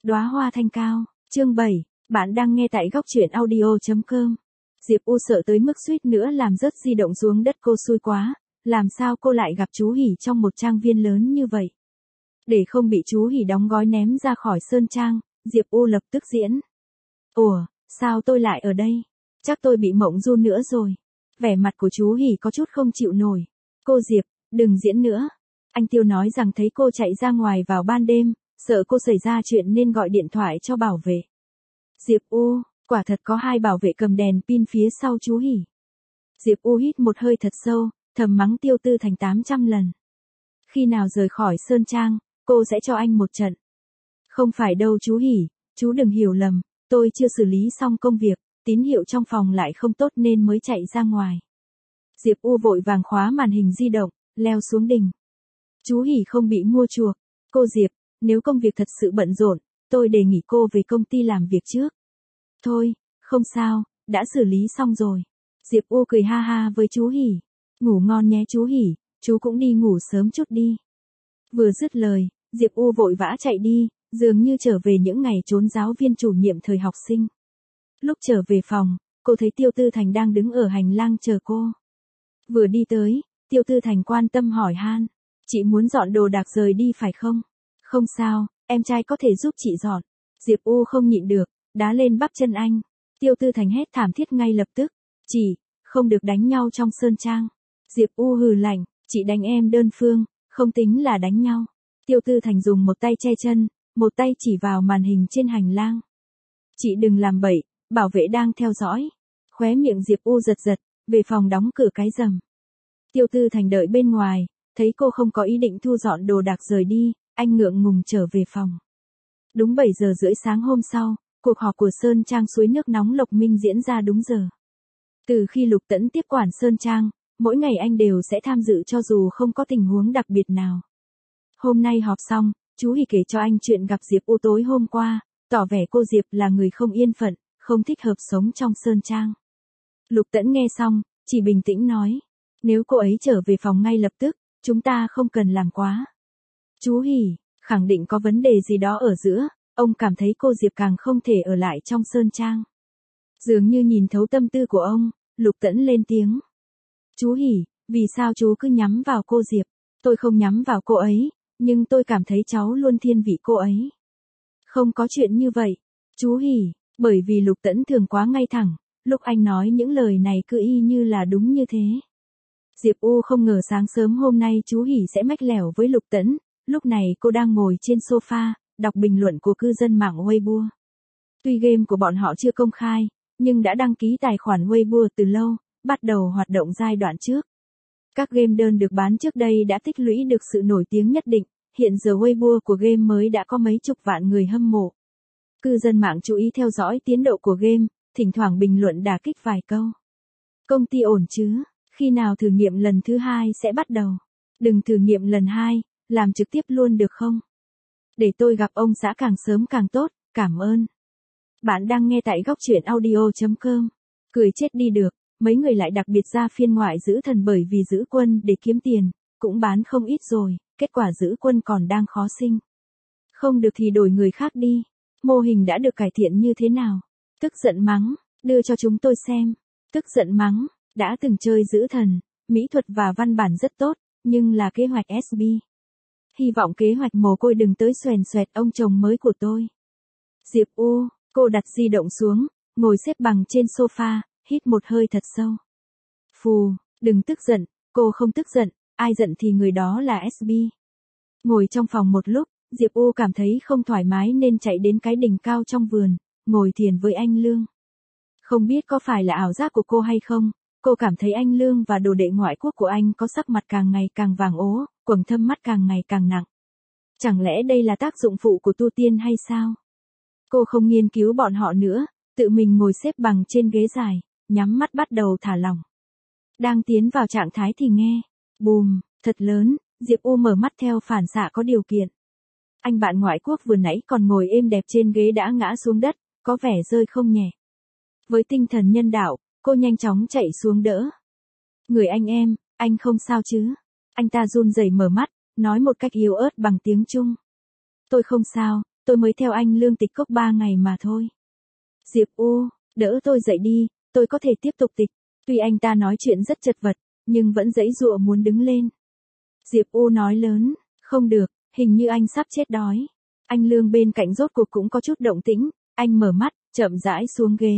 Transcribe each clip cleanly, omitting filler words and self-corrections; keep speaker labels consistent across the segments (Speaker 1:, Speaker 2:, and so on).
Speaker 1: Đóa hoa thanh cao, chương 7, bạn đang nghe tại góc truyện audio.com. Diệp U sợ tới mức suýt nữa làm rớt di động xuống đất, cô xui quá, làm sao cô lại gặp chú Hỉ trong một trang viên lớn như vậy. Để không bị chú Hỉ đóng gói ném ra khỏi sơn trang, Diệp U lập tức diễn. Ủa, sao tôi lại ở đây? Chắc tôi bị mộng du nữa rồi. Vẻ mặt của chú Hỉ có chút không chịu nổi. Cô Diệp, đừng diễn nữa. Anh Tiêu nói rằng thấy cô chạy ra ngoài vào ban đêm, sợ cô xảy ra chuyện nên gọi điện thoại cho bảo vệ. Diệp U, quả thật có hai bảo vệ cầm đèn pin phía sau chú Hỉ. Diệp U hít một hơi thật sâu, thầm mắng Tiêu Tư Thành 800 lần. Khi nào rời khỏi sơn trang, cô sẽ cho anh một trận. Không phải đâu chú Hỉ, chú đừng hiểu lầm, tôi chưa xử lý xong công việc, tín hiệu trong phòng lại không tốt nên mới chạy ra ngoài. Diệp U vội vàng khóa màn hình di động, leo xuống đình. Chú Hỉ không bị mua chuộc. Cô Diệp, nếu công việc thật sự bận rộn, tôi đề nghị cô về công ty làm việc trước. Thôi, không sao, đã xử lý xong rồi. Diệp U cười ha ha với chú Hỉ. Ngủ ngon nhé chú Hỉ, chú cũng đi ngủ sớm chút đi. Vừa dứt lời, Diệp U vội vã chạy đi, dường như trở về những ngày trốn giáo viên chủ nhiệm thời học sinh. Lúc trở về phòng, cô thấy Tiêu Tư Thành đang đứng ở hành lang chờ cô. Vừa đi tới, Tiêu Tư Thành quan tâm hỏi han. Chị muốn dọn đồ đạc rời đi phải không? Không sao, em trai có thể giúp chị dọn. Diệp U không nhịn được, đá lên bắp chân anh. Tiêu Tư Thành hét thảm thiết ngay lập tức. Chị, không được đánh nhau trong sơn trang. Diệp U hừ lạnh, chị đánh em đơn phương, không tính là đánh nhau. Tiêu Tư Thành dùng một tay che chân, một tay chỉ vào màn hình trên hành lang. Chị đừng làm bậy, bảo vệ đang theo dõi. Khóe miệng Diệp U giật giật, về phòng đóng cửa cái rầm. Tiêu Tư Thành đợi bên ngoài, thấy cô không có ý định thu dọn đồ đạc rời đi, anh ngượng ngùng trở về phòng. Đúng 7 giờ rưỡi sáng hôm sau, cuộc họp của Sơn Trang suối nước nóng Lộc Minh diễn ra đúng giờ. Từ khi Lục Tẫn tiếp quản Sơn Trang, mỗi ngày anh đều sẽ tham dự cho dù không có tình huống đặc biệt nào. Hôm nay họp xong, chú Hỉ kể cho anh chuyện gặp Diệp U tối hôm qua, tỏ vẻ cô Diệp là người không yên phận, không thích hợp sống trong Sơn Trang. Lục Tẫn nghe xong, chỉ bình tĩnh nói, nếu cô ấy trở về phòng ngay lập tức, chúng ta không cần làm quá. Chú Hỉ, khẳng định có vấn đề gì đó ở giữa, ông cảm thấy cô Diệp càng không thể ở lại trong Sơn Trang. Dường như nhìn thấu tâm tư của ông, Lục Tẫn lên tiếng. Chú Hỉ, vì sao chú cứ nhắm vào cô Diệp? Tôi không nhắm vào cô ấy, nhưng tôi cảm thấy cháu luôn thiên vị cô ấy. Không có chuyện như vậy, chú Hỉ, bởi vì Lục Tẫn thường quá ngay thẳng, lúc anh nói những lời này cứ y như là đúng như thế. Diệp U không ngờ sáng sớm hôm nay chú Hỉ sẽ mách lẻo với Lục Tẫn, lúc này cô đang ngồi trên sofa, đọc bình luận của cư dân mạng Weibo. Tuy game của bọn họ chưa công khai, nhưng đã đăng ký tài khoản Weibo từ lâu, bắt đầu hoạt động giai đoạn trước. Các game đơn được bán trước đây đã tích lũy được sự nổi tiếng nhất định, hiện giờ Weibo của game mới đã có mấy chục vạn người hâm mộ. Cư dân mạng chú ý theo dõi tiến độ của game, thỉnh thoảng bình luận đả kích vài câu. Công ty ổn chứ? Khi nào thử nghiệm lần thứ 2 sẽ bắt đầu? Đừng thử nghiệm lần 2, làm trực tiếp luôn được không? Để tôi gặp ông xã càng sớm càng tốt, cảm ơn. Bạn đang nghe tại góc truyện audio.com. Cười chết đi được, mấy người lại đặc biệt ra phiên ngoại giữ thần bởi vì giữ quân để kiếm tiền, cũng bán không ít rồi, kết quả giữ quân còn đang khó sinh. Không được thì đổi người khác đi. Mô hình đã được cải thiện như thế nào? Tức giận mắng, đưa cho chúng tôi xem. Tức giận mắng. Đã từng chơi giữ thần, mỹ thuật và văn bản rất tốt, nhưng là kế hoạch SB. Hy vọng kế hoạch mồ côi đừng tới xoèn xoẹt ông chồng mới của tôi. Diệp U, cô đặt di động xuống, ngồi xếp bằng trên sofa, hít một hơi thật sâu. Phù, đừng tức giận, cô không tức giận, ai giận thì người đó là SB. Ngồi trong phòng một lúc, Diệp U cảm thấy không thoải mái nên chạy đến cái đỉnh cao trong vườn, ngồi thiền với anh Lương. Không biết có phải là ảo giác của cô hay không, cô cảm thấy anh Lương và đồ đệ ngoại quốc của anh có sắc mặt càng ngày càng vàng ố, quầng thâm mắt càng ngày càng nặng. Chẳng lẽ đây là tác dụng phụ của tu tiên hay sao? Cô không nghiên cứu bọn họ nữa, tự mình ngồi xếp bằng trên ghế dài, nhắm mắt bắt đầu thả lỏng. Đang tiến vào trạng thái thì nghe, bùm, thật lớn, Diệp U mở mắt theo phản xạ có điều kiện. Anh bạn ngoại quốc vừa nãy còn ngồi êm đẹp trên ghế đã ngã xuống đất, có vẻ rơi không nhẹ. Với tinh thần nhân đạo, cô nhanh chóng chạy xuống đỡ. Người anh không sao chứ? Anh ta run rẩy mở mắt, nói một cách yếu ớt bằng tiếng Trung. Tôi không sao, tôi mới theo anh Lương tịch cốc 3 ngày mà thôi. Diệp U, đỡ tôi dậy đi, tôi có thể tiếp tục tịch. Tuy anh ta nói chuyện rất chật vật, nhưng vẫn giãy giụa muốn đứng lên. Diệp U nói lớn, không được, hình như anh sắp chết đói. Anh Lương bên cạnh rốt cuộc cũng có chút động tĩnh, anh mở mắt, chậm rãi xuống ghế.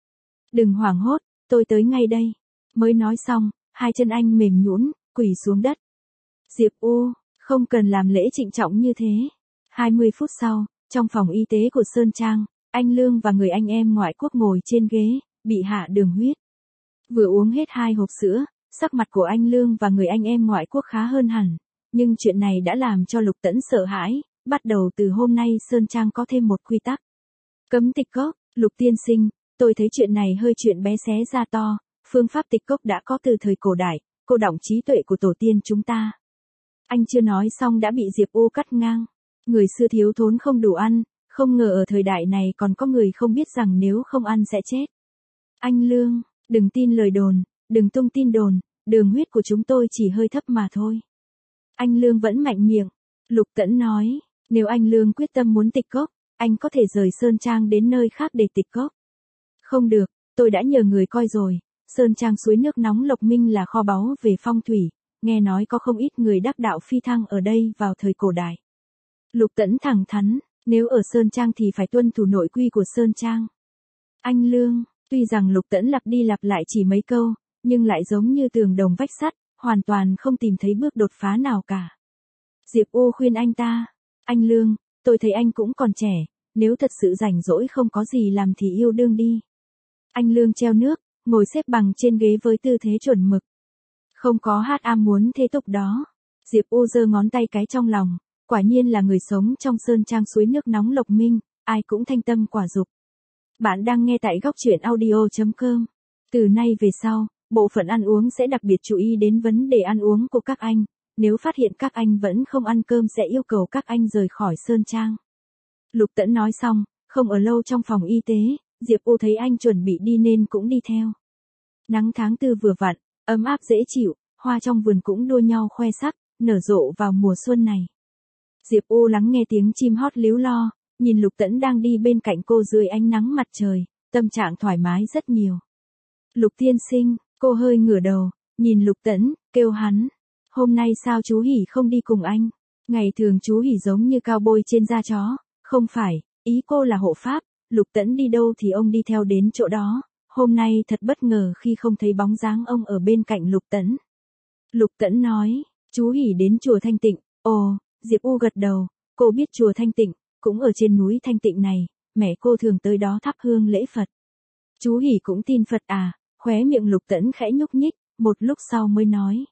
Speaker 1: Đừng hoảng hốt, tôi tới ngay đây. Mới nói xong, hai chân anh mềm nhũn, quỳ xuống đất. Diệp U, không cần làm lễ trịnh trọng như thế. 20 phút sau, trong phòng y tế của Sơn Trang, anh Lương và người anh em ngoại quốc ngồi trên ghế, bị hạ đường huyết. Vừa uống hết 2 hộp sữa, sắc mặt của anh Lương và người anh em ngoại quốc khá hơn hẳn. Nhưng chuyện này đã làm cho Lục Tẫn sợ hãi, bắt đầu từ hôm nay Sơn Trang có thêm một quy tắc. Cấm tịch cốc, Lục tiên sinh, tôi thấy chuyện này hơi chuyện bé xé ra to, phương pháp tịch cốc đã có từ thời cổ đại, cô đọng trí tuệ của tổ tiên chúng ta. Anh chưa nói xong đã bị Diệp U cắt ngang. Người xưa thiếu thốn không đủ ăn, không ngờ ở thời đại này còn có người không biết rằng nếu không ăn sẽ chết. Anh Lương, đừng tin lời đồn, đừng tung tin đồn, đường huyết của chúng tôi chỉ hơi thấp mà thôi. Anh Lương vẫn mạnh miệng. Lục Tẫn nói, nếu anh Lương quyết tâm muốn tịch cốc, anh có thể rời Sơn Trang đến nơi khác để tịch cốc. Không được, tôi đã nhờ người coi rồi, Sơn Trang suối nước nóng Lộc Minh là kho báu về phong thủy, nghe nói có không ít người đắc đạo phi thăng ở đây vào thời cổ đại. Lục Tẫn thẳng thắn, nếu ở Sơn Trang thì phải tuân thủ nội quy của Sơn Trang. Anh Lương, tuy rằng Lục Tẫn lặp đi lặp lại chỉ mấy câu, nhưng lại giống như tường đồng vách sắt, hoàn toàn không tìm thấy bước đột phá nào cả. Diệp U khuyên anh ta, anh Lương, tôi thấy anh cũng còn trẻ, nếu thật sự rảnh rỗi không có gì làm thì yêu đương đi. Anh Lương treo nước, ngồi xếp bằng trên ghế với tư thế chuẩn mực. Không có hát am muốn thế tục đó. Diệp U giơ ngón tay cái trong lòng, quả nhiên là người sống trong Sơn Trang suối nước nóng Lộc Minh, ai cũng thanh tâm quả dục. Bạn đang nghe tại góc truyện audio.com. Từ nay về sau, bộ phận ăn uống sẽ đặc biệt chú ý đến vấn đề ăn uống của các anh, nếu phát hiện các anh vẫn không ăn cơm sẽ yêu cầu các anh rời khỏi Sơn Trang. Lục Tẫn nói xong, không ở lâu trong phòng y tế, Diệp U thấy anh chuẩn bị đi nên cũng đi theo. Nắng tháng 4 vừa vặn, ấm áp dễ chịu, hoa trong vườn cũng đua nhau khoe sắc, nở rộ vào mùa xuân này. Diệp U lắng nghe tiếng chim hót líu lo, nhìn Lục Tẫn đang đi bên cạnh cô dưới ánh nắng mặt trời, tâm trạng thoải mái rất nhiều. Lục tiên sinh, cô hơi ngửa đầu, nhìn Lục Tẫn, kêu hắn. Hôm nay sao chú Hỉ không đi cùng anh? Ngày thường chú Hỉ giống như cao bôi trên da chó. Không phải, ý cô là hộ pháp, Lục Tẫn đi đâu thì ông đi theo đến chỗ đó. Hôm nay thật bất ngờ khi không thấy bóng dáng ông ở bên cạnh Lục Tẫn. Lục Tẫn nói, chú Hỉ đến chùa Thanh Tịnh. Ồ, Diệp U gật đầu, cô biết chùa Thanh Tịnh, cũng ở trên núi Thanh Tịnh này, mẹ cô thường tới đó thắp hương lễ Phật. Chú Hỉ cũng tin Phật à? Khóe miệng Lục Tẫn khẽ nhúc nhích, một lúc sau mới nói.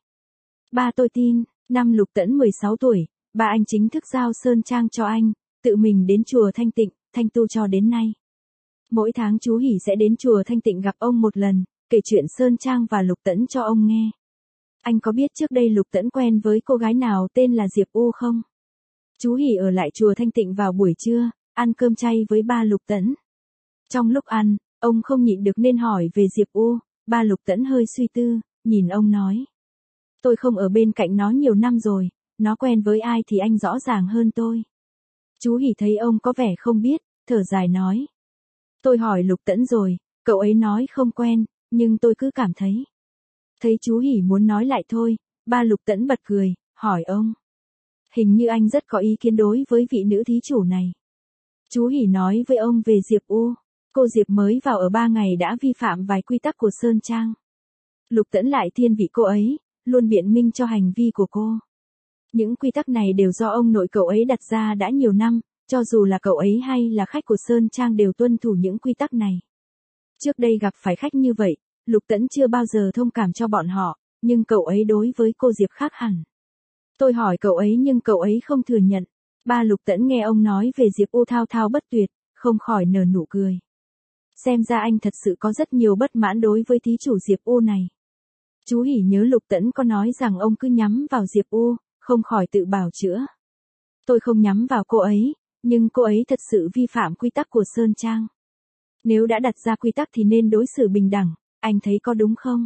Speaker 1: Ba tôi tin, năm Lục Tẫn 16 tuổi, ba anh chính thức giao Sơn Trang cho anh, tự mình đến chùa Thanh Tịnh, thanh tu cho đến nay. Mỗi tháng chú Hỉ sẽ đến chùa Thanh Tịnh gặp ông một lần, kể chuyện Sơn Trang và Lục Tẫn cho ông nghe. Anh có biết trước đây Lục Tẫn quen với cô gái nào tên là Diệp U không? Chú Hỉ ở lại chùa Thanh Tịnh vào buổi trưa, ăn cơm chay với ba Lục Tẫn. Trong lúc ăn, ông không nhịn được nên hỏi về Diệp U, ba Lục Tẫn hơi suy tư, nhìn ông nói. Tôi không ở bên cạnh nó nhiều năm rồi, nó quen với ai thì anh rõ ràng hơn tôi. Chú Hỉ thấy ông có vẻ không biết, thở dài nói. Tôi hỏi Lục Tẫn rồi, cậu ấy nói không quen, nhưng tôi cứ cảm thấy. Thấy chú Hỉ muốn nói lại thôi, ba Lục Tẫn bật cười, hỏi ông. Hình như anh rất có ý kiến đối với vị nữ thí chủ này. Chú Hỉ nói với ông về Diệp U. Cô Diệp mới vào ở 3 ngày đã vi phạm vài quy tắc của Sơn Trang. Lục Tẫn lại thiên vị cô ấy, luôn biện minh cho hành vi của cô. Những quy tắc này đều do ông nội cậu ấy đặt ra đã nhiều năm, cho dù là cậu ấy hay là khách của Sơn Trang đều tuân thủ những quy tắc này. Trước đây gặp phải khách như vậy, Lục Tẫn chưa bao giờ thông cảm cho bọn họ, nhưng cậu ấy đối với cô Diệp khác hẳn. Tôi hỏi cậu ấy nhưng cậu ấy không thừa nhận. Ba Lục Tẫn nghe ông nói về Diệp U thao thao bất tuyệt, không khỏi nở nụ cười. Xem ra anh thật sự có rất nhiều bất mãn đối với thí chủ Diệp U này. Chú Hỉ nhớ Lục Tẫn có nói rằng ông cứ nhắm vào Diệp U, không khỏi tự bào chữa. Tôi không nhắm vào cô ấy, nhưng cô ấy thật sự vi phạm quy tắc của Sơn Trang. Nếu đã đặt ra quy tắc thì nên đối xử bình đẳng, anh thấy có đúng không?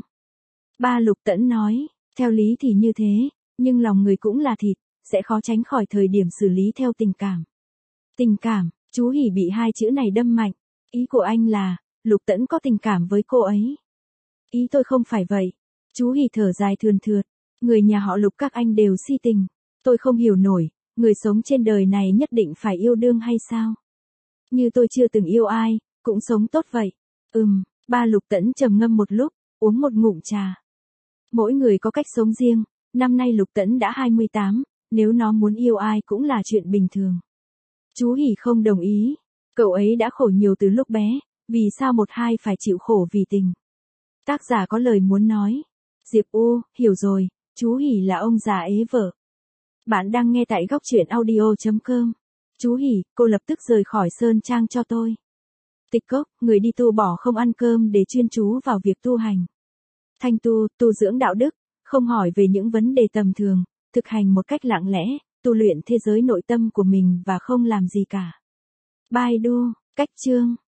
Speaker 1: Ba Lục Tẫn nói, theo lý thì như thế, nhưng lòng người cũng là thịt, sẽ khó tránh khỏi thời điểm xử lý theo tình cảm. Tình cảm, chú Hỷ bị hai chữ này đâm mạnh. Ý của anh là, Lục Tẫn có tình cảm với cô ấy. Ý tôi không phải vậy. Chú Hỷ thở dài thườn thượt. Người nhà họ Lục các anh đều si tình. Tôi không hiểu nổi, người sống trên đời này nhất định phải yêu đương hay sao? Như tôi chưa từng yêu ai, cũng sống tốt vậy. Ba Lục Tẫn trầm ngâm một lúc, uống một ngụm trà. Mỗi người có cách sống riêng, năm nay Lục Tẫn đã 28, nếu nó muốn yêu ai cũng là chuyện bình thường. Chú Hỷ không đồng ý, cậu ấy đã khổ nhiều từ lúc bé, vì sao một hai phải chịu khổ vì tình. Tác giả có lời muốn nói. Diệp U, hiểu rồi, chú Hỷ là ông già ế vợ. Bạn đang nghe tại góc truyện audio.com. Chú Hỷ, cô lập tức rời khỏi Sơn Trang cho tôi. Tịch Cốc, người đi tu bỏ không ăn cơm để chuyên chú vào việc tu hành. Thanh tu dưỡng đạo đức, không hỏi về những vấn đề tầm thường, thực hành một cách lặng lẽ, tu luyện thế giới nội tâm của mình và không làm gì cả. Baidu, cách chương.